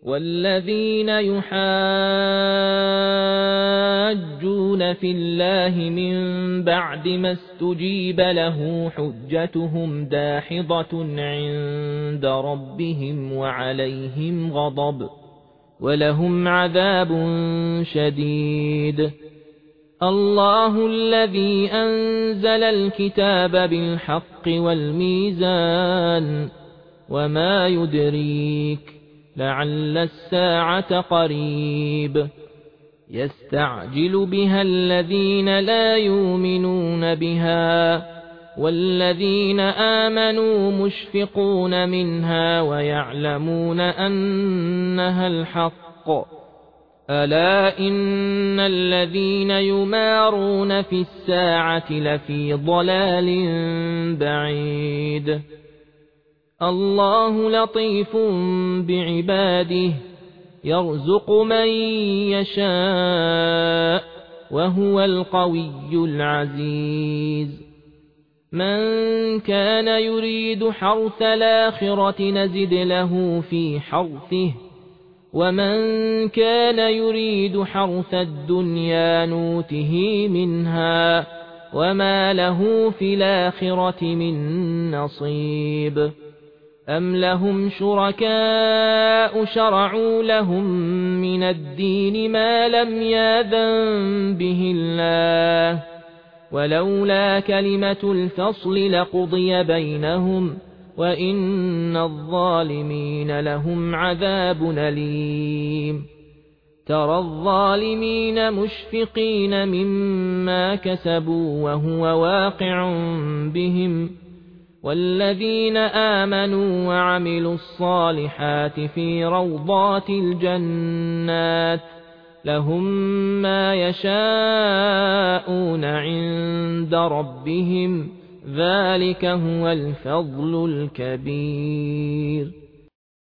والذين يحاجون في الله من بعد ما استجيب له حجتهم داحضة عند ربهم وعليهم غضب ولهم عذاب شديد. الله الذي أنزل الكتاب بالحق والميزان وما يدريك لعل الساعة قريب. يستعجل بها الذين لا يؤمنون بها والذين آمنوا مشفقون منها ويعلمون أنها الحق. ألا إن الذين يمارون في الساعة لفي ضلال بعيد. الله لطيف بعباده يرزق من يشاء وهو القوي العزيز. من كان يريد حرث الآخرة نزد له في حرثه ومن كان يريد حرث الدنيا نوته منها وما له في الآخرة من نصيب. أم لهم شركاء شرعوا لهم من الدين ما لم يأذن به الله ولولا كلمة الفصل لقضي بينهم وإن الظالمين لهم عذاب أليم. ترى الظالمين مشفقين مما كسبوا وهو واقع بهم والذين آمنوا وعملوا الصالحات في روضات الجنات لهم ما يشاءون عند ربهم ذلك هو الفضل الكبير.